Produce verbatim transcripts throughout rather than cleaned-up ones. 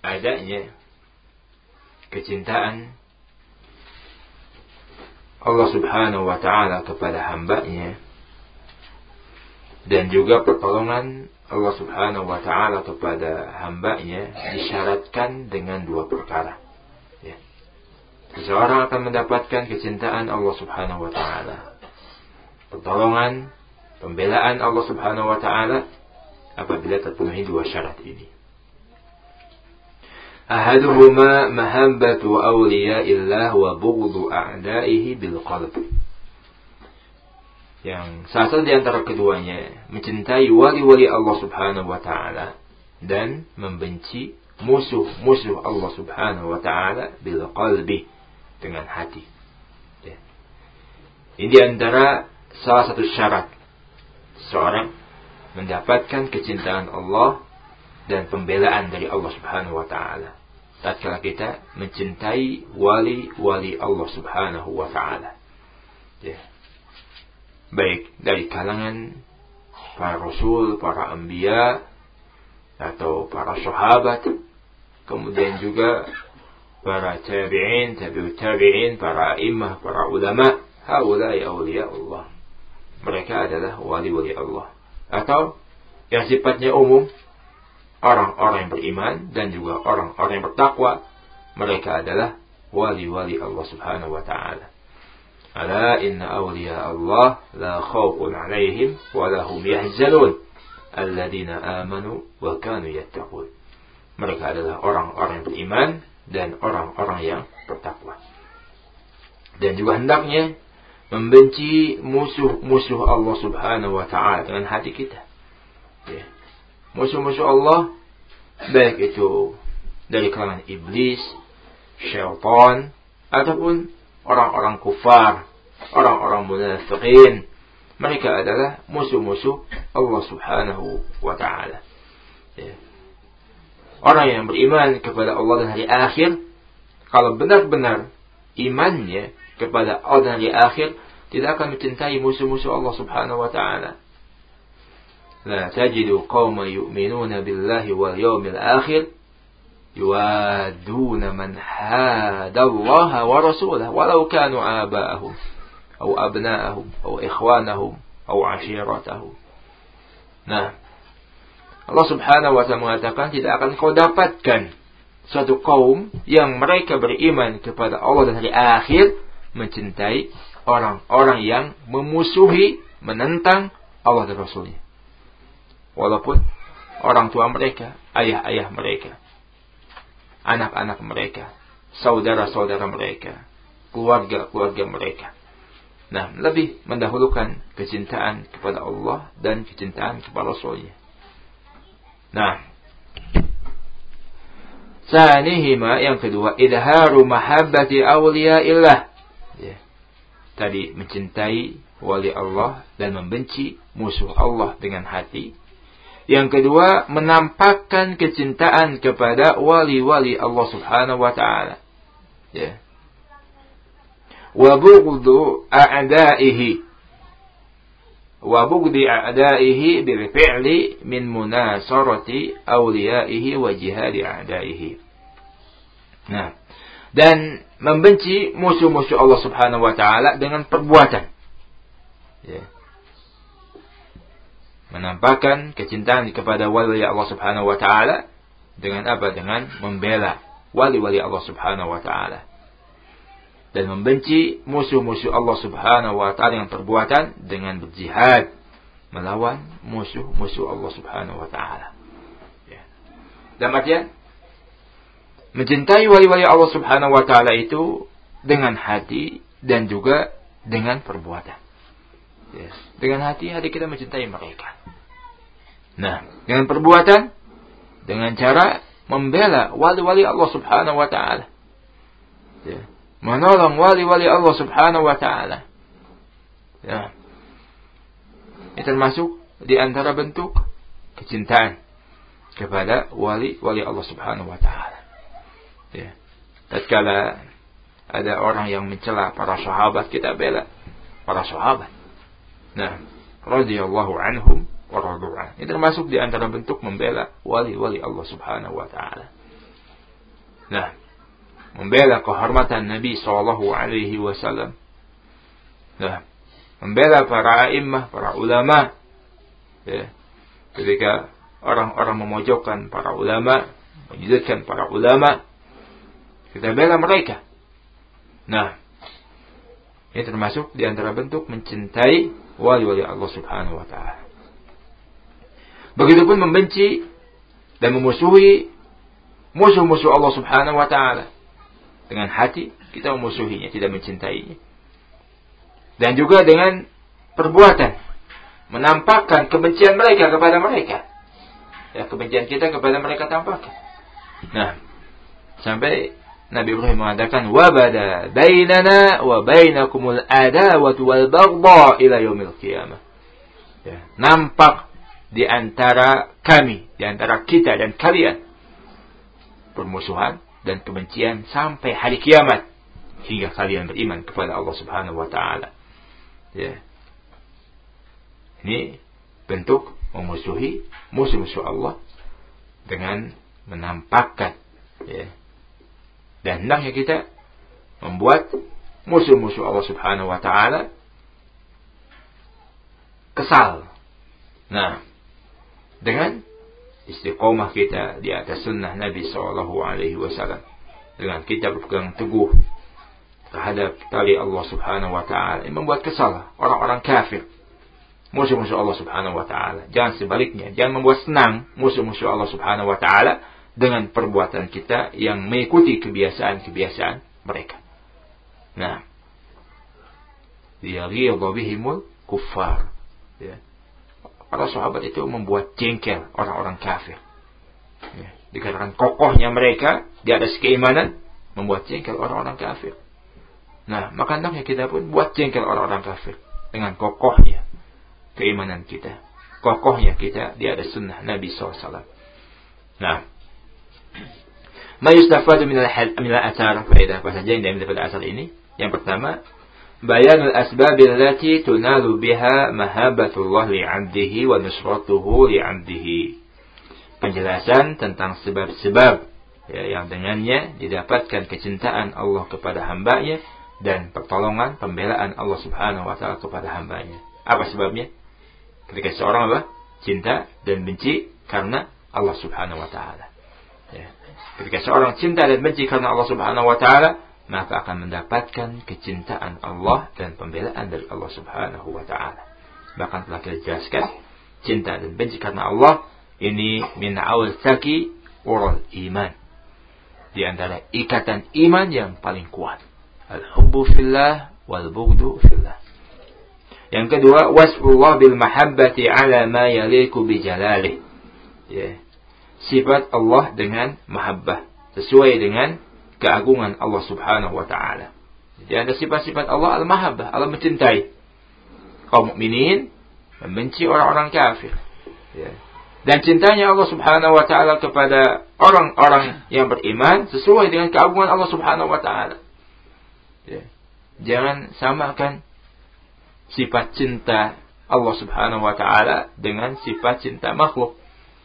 adanya kecintaan Allah subhanahu wa ta'ala kepada hambanya, dan juga pertolongan Allah subhanahu wa ta'ala kepada hambanya disyaratkan dengan dua perkara. Ya. Seseorang akan mendapatkan kecintaan Allah subhanahu wa ta'ala, pertolongan, pembelaan Allah subhanahu wa ta'ala, apabila terpenuhi dua syarat ini. Ahaduhuma mahabbatu awliya'illah wa bughdhu a'da'ihi bil qalb. Yang salah satu di antara keduanya mencintai wali-wali Allah subhanahu wa ta'ala dan membenci musuh-musuh Allah subhanahu wa ta'ala bil qalbi, dengan hati. Ya. Ini di antara salah satu syarat seorang mendapatkan kecintaan Allah dan pembelaan dari Allah subhanahu wa ta'ala, tatkala kita mencintai wali-wali Allah subhanahu wa ta'ala. Ya. Baik dari kalangan para rasul, para anbiya, atau para sahabat, kemudian juga para tabi'in, tabi'ut tabi'in, para imam, para ulama, haulai awliya Allah. Mereka adalah wali-wali Allah. Atau yang sifatnya umum, orang-orang yang beriman dan juga orang-orang yang bertakwa, mereka adalah wali-wali Allah subhanahu wa ta'ala. Ala inna awliya Allah la khawfun alaihim wa lahum yahzanun alladhina amanu wa kanu yattaqun. Mereka adalah orang-orang yang beriman dan orang-orang yang bertakwa. Dan juga hendaknya membenci musuh-musuh Allah subhanahu wa ta'ala dengan hati kita. Ya. Musuh-musuh Allah, baik itu dari kalangan iblis, syaitan, ataupun orang-orang kufar, orang-orang munafiqin, mereka adalah musuh-musuh Allah subhanahu wa ta'ala. Ya. Orang yang beriman kepada Allah dan hari akhir, kalau benar-benar imannya kepada Allah dan hari akhir, tidak akan mencintai musuh-musuh Allah subhanahu wa ta'ala. La tajidu qawma yu'minuna billahi wal yawmil akhir yuwaduna man hadallaha wa rasulahu walau kanu aba'ahum aw abna'ahum aw ikhwanahum aw ashiratahum. Nah, Allah subhanahu wa ta'ala mengatakan, tidak akan kau dapatkan suatu kaum yang mereka beriman kepada Allah dan hari akhir mencintai orang-orang yang memusuhi, menentang Allah dan Rasulnya, walaupun orang tua mereka, ayah-ayah mereka, anak-anak mereka, saudara-saudara mereka, keluarga-keluarga mereka. Nah, lebih mendahulukan kecintaan kepada Allah dan kecintaan kepada Rasulnya. Nah, sanihima, yang kedua, idharu mahabbati awliya'illah. Ya. Tadi mencintai wali Allah dan membenci musuh Allah dengan hati. Yang kedua, menampakkan kecintaan kepada wali-wali Allah subhanahu wa ta'ala. Ya. Wa bughdhu a'da'ihi. Wa bughdhi a'da'ihi bil fi'li min munasarati awliya'ihi wa jihadi a'da'ihi. Nah, dan membenci musuh-musuh Allah subhanahu wa ta'ala dengan perbuatan. Ya. Menampakkan kecintaan kepada wali-wali Allah subhanahu wa ta'ala dengan apa? Dengan membela wali-wali Allah subhanahu wa ta'ala. Dan membenci musuh-musuh Allah subhanahu wa ta'ala dengan perbuatan, dengan berjihad melawan musuh-musuh Allah subhanahu wa ta'ala. Ya. Dalam artian, mencintai wali-wali Allah subhanahu wa ta'ala itu dengan hati dan juga dengan perbuatan. Ya. Dengan hati, hati kita mencintai mereka. Nah, dengan perbuatan, dengan cara membela wali-wali Allah subhanahu wa ta'ala. Ya. Menolong wali-wali Allah subhanahu wa ta'ala. Ya. Ini termasuk di antara bentuk kecintaan kepada wali-wali Allah subhanahu wa ta'ala. Ya. Tatkala ada orang yang mencela para sahabat, kita bela para sahabat. Nah, radhiyallahu anhum wa radu an. Ini termasuk di antara bentuk membela wali-wali Allah subhanahu wa ta'ala. Nah, membela kehormatan Nabi sallallahu alaihi wasallam. Nah, membela para a'immah, para ulama. Ya. Ketika orang-orang memojokkan para ulama, menyudutkan para ulama, kita bela mereka. Nah, ini termasuk di antara bentuk mencintai wali-wali Allah Subhanahu wa taala. Begitupun membenci dan memusuhi musuh-musuh Allah Subhanahu wa taala. Dengan hati kita memusuhinya, tidak mencintainya. Dan juga dengan perbuatan menampakkan kebencian mereka kepada mereka. Ya, kebencian kita kepada mereka tampakkan. Nah, sampai Nabi Ibrahim mengatakan, wa bada bainana wa bainakumul adawatu wal baghdha ila yaumil qiyamah. Ya, nampak di antara kami, di antara kita dan kalian permusuhan dan kebencian sampai hari kiamat, hingga kalian beriman kepada Allah Subhanahu wa taala. Ya. Ini bentuk memusuhi musuh-musuh Allah dengan menampakkan, ya. Dan hendaknya kita membuat musuh-musuh Allah Subhanahu wa taala kesal. Nah, dengan istiqomah kita di atas sunnah Nabi sallallahu alaihi wasallam, dengan kita berpegang teguh terhadap tali Allah Subhanahu wa taala, ini membuat kesal orang-orang kafir, musuh-musuh Allah Subhanahu wa taala. Jangan sebaliknya, jangan membuat senang musuh-musuh Allah Subhanahu wa taala dengan perbuatan kita yang mengikuti kebiasaan-kebiasaan mereka. Nah, liyaghiza bihimul kuffar. Ya. Para sahabat itu membuat jengkel orang-orang kafir. Ya. Dikarenakan kokohnya mereka di atas keimanan, membuat jengkel orang-orang kafir. Nah, maka hendaknya kita pun buat jengkel orang-orang kafir dengan kokohnya keimanan kita, kokohnya kita di atas sunnah Nabi sallallahu alaihi wasallam. Nah, ma yustafadu min al-athar, faedah apa saja yang diambil dari asar ini? Yang pertama, bayanul asbab allati tunalu biha mahabbatullah li'abdihi wa nusratuhu li'abdihi. Penjelasan tentang sebab-sebab, ya, yang dengannya didapatkan kecintaan Allah kepada hambanya dan pertolongan, pembelaan Allah Subhanahu wa taala kepada hambanya. Apa sebabnya? Ketika seorang apa? Cinta dan benci karena Allah Subhanahu wa taala. Ya. Ketika seorang cinta dan benci karena Allah Subhanahu wa taala, maka akan mendapatkan kecintaan Allah dan pembelaan dari Allah Subhanahu wa taala. Bahkan telah kita jelaskan, cinta dan benci karena Allah ini min awsaqi urul iman. Di antara ikatan iman yang paling kuat. Al-hubbu fillah wal bughdu fillah. Yang kedua, wasfullah bil mahabbati ala ma yaliku bi jalalih. Ya. Sifat Allah dengan mahabbah, sesuai dengan keagungan Allah Subhanahu wa taala. Jadi ada sifat-sifat Allah al-mahabbah, Allah mencintai kaum mukminin, membenci orang-orang kafir. Ya. Dan cintanya Allah Subhanahu wa taala kepada orang-orang yang beriman sesuai dengan keagungan Allah Subhanahu wa taala. Ya. Jangan samakan sifat cinta Allah Subhanahu wa taala dengan sifat cinta makhluk.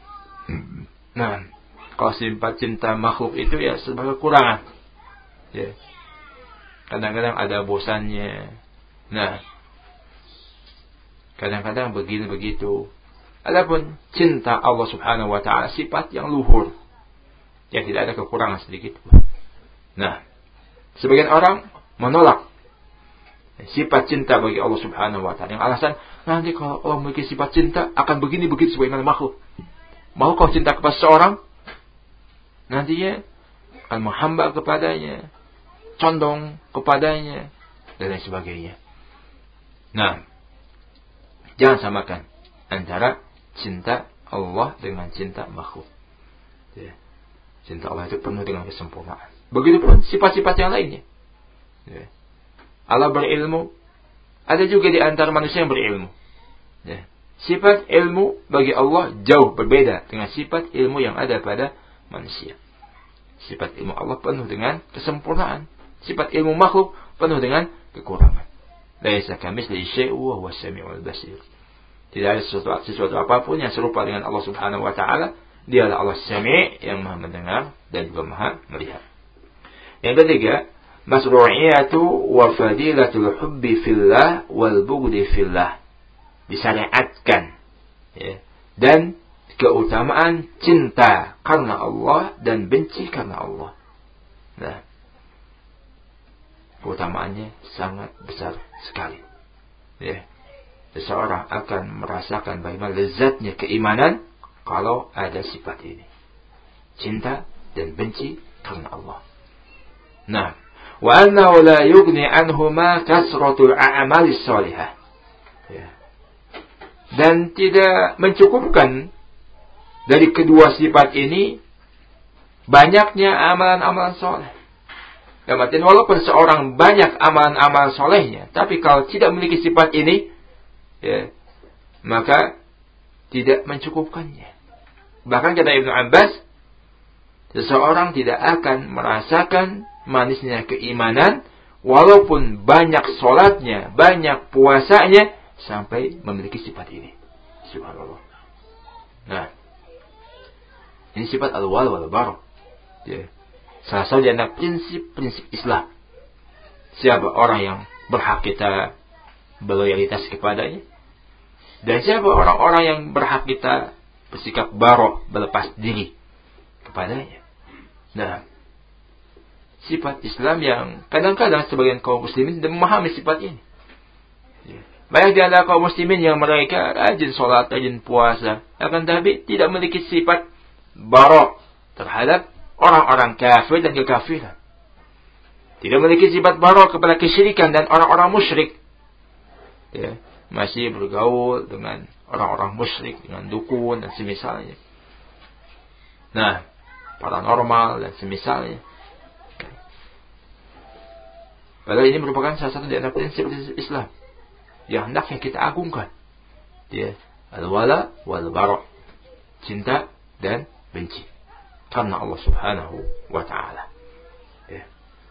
Nah, kalau sifat cinta makhluk itu ya sebagai kekurangan. Ya. Kadang-kadang ada bosannya. Nah, kadang-kadang begini begitu. Adapun cinta Allah Subhanahu wa taala sifat yang luhur. Ya, tidak ada kekurangan sedikit pun. Nah, sebagian orang menolak sifat cinta bagi Allah Subhanahu wa taala. Yang alasan, nanti kalau Allah memiliki sifat cinta akan begini begitu sebagaimana makhluk. Mau kau cinta kepada seorang, nantinya akan menghamba kepadanya, condong kepadanya, dan lain sebagainya. Nah, jangan samakan antara cinta Allah dengan cinta makhluk. Ya. Cinta Allah itu penuh dengan kesempurnaan. Begitupun sifat-sifat yang lainnya. Ya. Allah berilmu, ada juga di antara manusia yang berilmu. Ya. Sifat ilmu bagi Allah jauh berbeda dengan sifat ilmu yang ada pada manusia. Sifat ilmu Allah penuh dengan kesempurnaan. Sifat ilmu makhluk penuh dengan kekurangan. Laisa kamitslihi syai'un wa huwas samiul basir. Tidak ada sesuatu, sesuatu apapun yang serupa dengan Allah Subhanahu wa taala. Dialah Allah Sami' yang Maha mendengar dan juga Maha melihat. Yang ketiga, masru'iyatu wa fadilatul hubbi fillah wal bughdi fillah. Disyariatkan, ya, dan keutamaan cinta karena Allah dan benci karena Allah. Nah, keutamaannya sangat besar sekali. Ya. Seseorang akan merasakan bagaimana lezatnya keimanan kalau ada sifat ini. Cinta dan benci karena Allah. Nah, wa annahu la yughni anhuma kasratul a'malis shalihah. Ya. Dan tidak mencukupkan dari kedua sifat ini banyaknya amalan-amalan soleh. Artinya walaupun seorang banyak amalan-amalan solehnya, tapi kalau tidak memiliki sifat ini, ya, maka tidak mencukupkannya. Bahkan kata Ibnu Abbas, seseorang tidak akan merasakan manisnya keimanan walaupun banyak sholatnya, banyak puasanya, sampai memiliki sifat ini. Subhanallah. Nah, ini sifat al-wal wal bara. Ya. Salah satu di antara prinsip-prinsip Islam. Siapa orang yang berhak kita berloyalitas kepadanya? Dan siapa orang-orang yang berhak kita bersikap barok, berlepas diri kepadanya? Nah, sifat Islam yang kadang-kadang sebagian kaum muslimin tidak memahami sifat ini. Ya. Banyak di antara kaum muslimin yang mereka rajin sholat, rajin puasa, akan tapi tidak memiliki sifat barok terhadap orang-orang kafir dan kekafiran. Tidak memiliki sifat barok kepada kesyirikan dan orang-orang musyrik. Ya, masih bergaul dengan orang-orang musyrik, dengan dukun dan semisalnya. Nah, paranormal dan semisalnya. Padahal ini merupakan salah satu di antara prinsip-prinsip Islam yang hendaknya kita agungkan. Ya, al-wala wal bara, cinta dan benci karena Allah Subhanahu wa taala. Ya.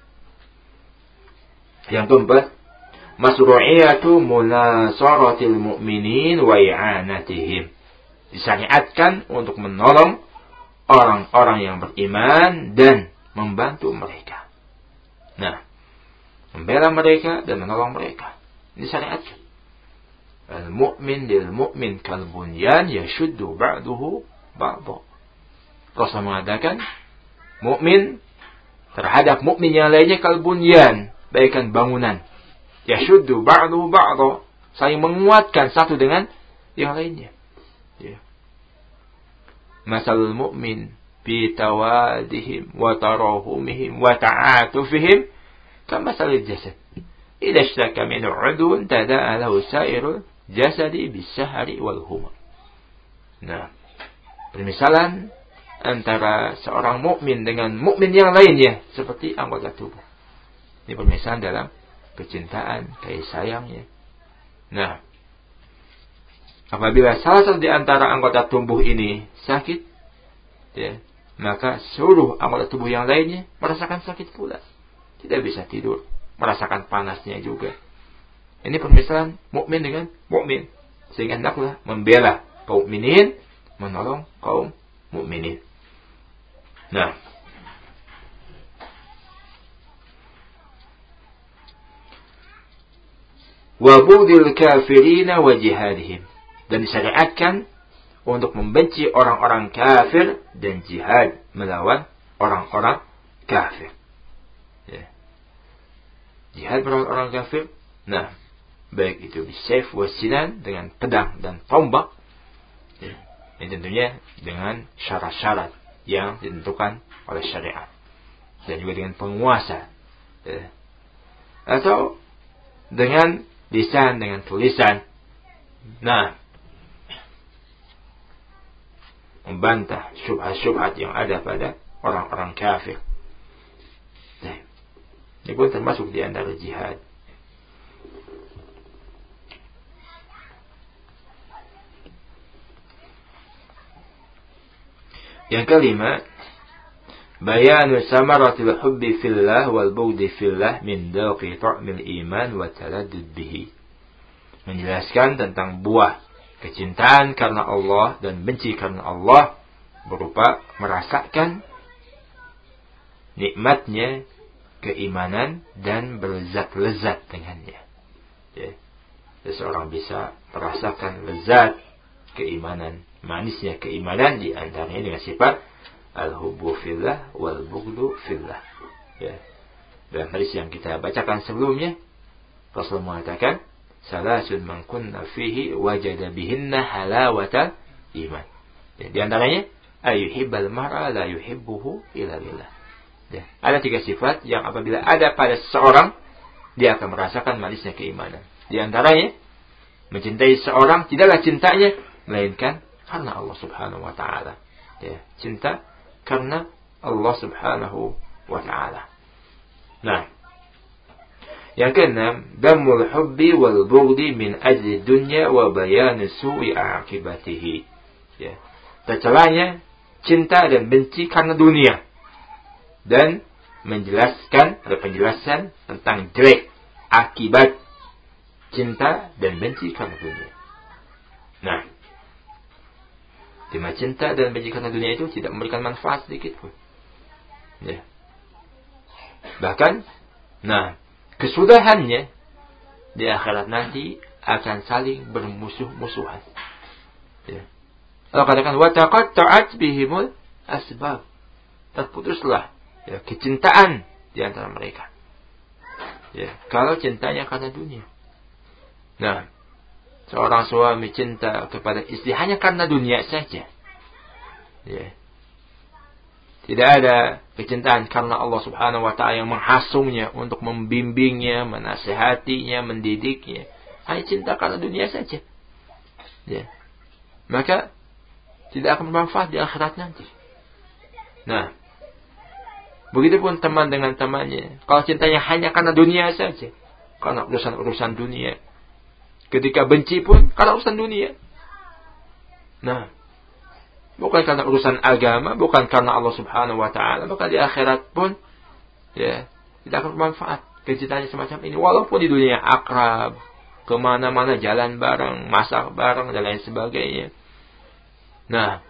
Yang keempat, masru'iyatu munasaratil mu'minin wa i'anatihim. Disyariatkan untuk menolong orang-orang yang beriman dan membantu mereka. Nah, membela mereka dan menolong mereka. Disyariatkan. Al-mu'min lil mu'min kal bunyan yashuddu ba'duhu ba'dha. Rasul mengatakan, mukmin terhadap mukmin yang lainnya kal bunyan, bagaikan bangunan. Yashuddu ba'duhu ba'dha, saling menguatkan satu dengan yang lainnya. Ya. Masalul mu'min fi tawadihim wa tarahumihim wa ta'atufihim kamasalil jasad. Idza ishtaka min 'udwin tada'a lahu sa'irul jasadi bis-sahari wal humma. Nah, permisalan antara seorang mukmin dengan mukmin yang lainnya seperti anggota tubuh. Ini permisalan dalam kecintaan, kasih sayangnya. Nah, apabila salah satu di antara anggota tubuh ini sakit, ya, maka seluruh anggota tubuh yang lainnya merasakan sakit pula. Tidak bisa tidur, merasakan panasnya juga. Ini permisalan mukmin dengan mukmin. Sehingga hendaklah membela kaum mukminin, menolong kaum mukminin. Nah, wa bughdil kafirina wa jihadihim, dan disyariatkan untuk membenci orang-orang kafir dan jihad melawan orang-orang kafir. Ya. Jihad melawan orang kafir. Nah, baik itu bisayf wasinan, dengan pedang dan tombak. Ya. Ini tentunya dengan syarat-syarat yang ditentukan oleh syariat. Dan juga dengan penguasa. Ya. Atau dengan lisan, dengan tulisan. Nah, membantah syubhat-syubhat yang ada pada orang-orang kafir. Nah, ini pun termasuk di antara jihad. Yang kelima, bayanu samaratil hubbi fillah wal bughdi fillah min daqi ta'mil iman wa taladdud bihi. Menjelaskan tentang buah kecintaan karena Allah dan benci karena Allah berupa merasakan nikmatnya keimanan dan berlezat-lezat dengannya. Ya. Seseorang bisa merasakan lezat keimanan, manisnya keimanan, di antaranya dengan sifat al-hubbu fillah wal bughdu fillah. Ya. Dalam hadis yang kita bacakan sebelumnya, Rasul mengatakan, salasun man kunna fihi wajada bihinna halawatal iman. Ya, di antaranya ayuhibbal mar'a la yuhibbuhu illa lillah. Ya, ada tiga sifat yang apabila ada pada seseorang, dia akan merasakan manisnya keimanan. Di antaranya, mencintai seorang tidaklah cintanya melainkan karena Allah Subhanahu wa taala. Ya, cinta karena Allah Subhanahu wa taala. Nah, yang keenam, damul hubbi wal bughdi min ajli dunya wa bayan su'i aqibatihi. Ya. Tercelanya cinta dan benci karena dunia dan menjelaskan atau penjelasan tentang jelek akibat cinta dan benci karena dunia. Nah, dimana cinta dan benci karena dunia itu tidak memberikan manfaat sedikit pun. Ya. Bahkan, nah, kesudahannya di akhirat nanti akan saling bermusuh-musuhan. Ya. Allah katakan, wa taqatta'at bihimul asbab. Terputuslah ya, kecintaan di antara mereka. Ya, kalau cintanya karena dunia. Nah, seorang suami cinta kepada istri hanya karena dunia saja. Ya. Tidak ada kecintaan karena Allah Subhanahu wa taala yang menghasungnya untuk membimbingnya, menasihatinya, mendidiknya. Hanya cinta karena dunia saja. Ya. Maka tidak akan bermanfaat di akhirat nanti. Nah, begitupun teman dengan temannya. Kalau cintanya hanya karena dunia saja, karena urusan-urusan dunia, ketika benci pun karena urusan dunia. Nah, bukan karena urusan agama, bukan karena Allah Subhanahu wa taala, maka di akhirat pun ya tidak akan bermanfaat kecintaannya semacam ini. Walaupun di dunia akrab, kemana-mana jalan bareng, masak bareng dan lain sebagainya. Nah,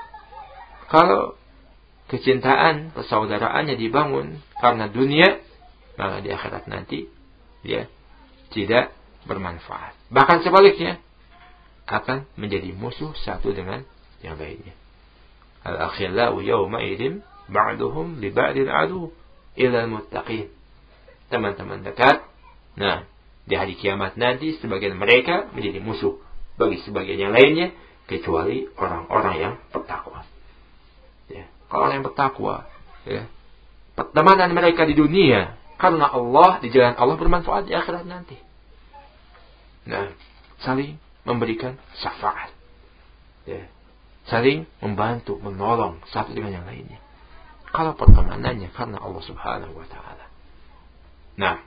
kalau kecintaan, persaudaraannya dibangun karena dunia, maka di akhirat nanti dia tidak bermanfaat. Bahkan sebaliknya, akan menjadi musuh satu dengan yang lainnya. Al-akhillau yawma idzin ba'duhum li ba'din adu illa al-muttaqin. Teman-teman dekat, nah, di hari kiamat nanti sebagian mereka menjadi musuh bagi sebagian yang lainnya, kecuali orang-orang yang bertakwa. Ya, kalau orang yang bertakwa, ya, pertemanan mereka di dunia karena Allah, di jalan Allah bermanfaat di akhirat nanti. Nah, saling memberikan syafaat, ya, saling membantu, menolong satu dengan yang lainnya. Kalau pertemanannya karena Allah Subhanahu wa taala. Nah,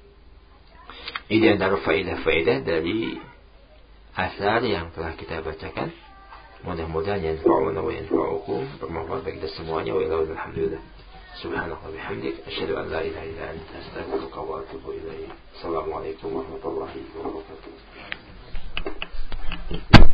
ini antara faedah-faedah dari asar yang telah kita bacakan. Mudah-mudahan yanfa'una wa yanfa'ukum, bermanfaat bagi kita semuanya. Wa ilahul hamdulillah. Subhanallah wa bihamdik, asyhadu an la ilaha illa anta, astaghfiruka wa atubu ilaik. Assalamualaikum warahmatullahi wabarakatuh.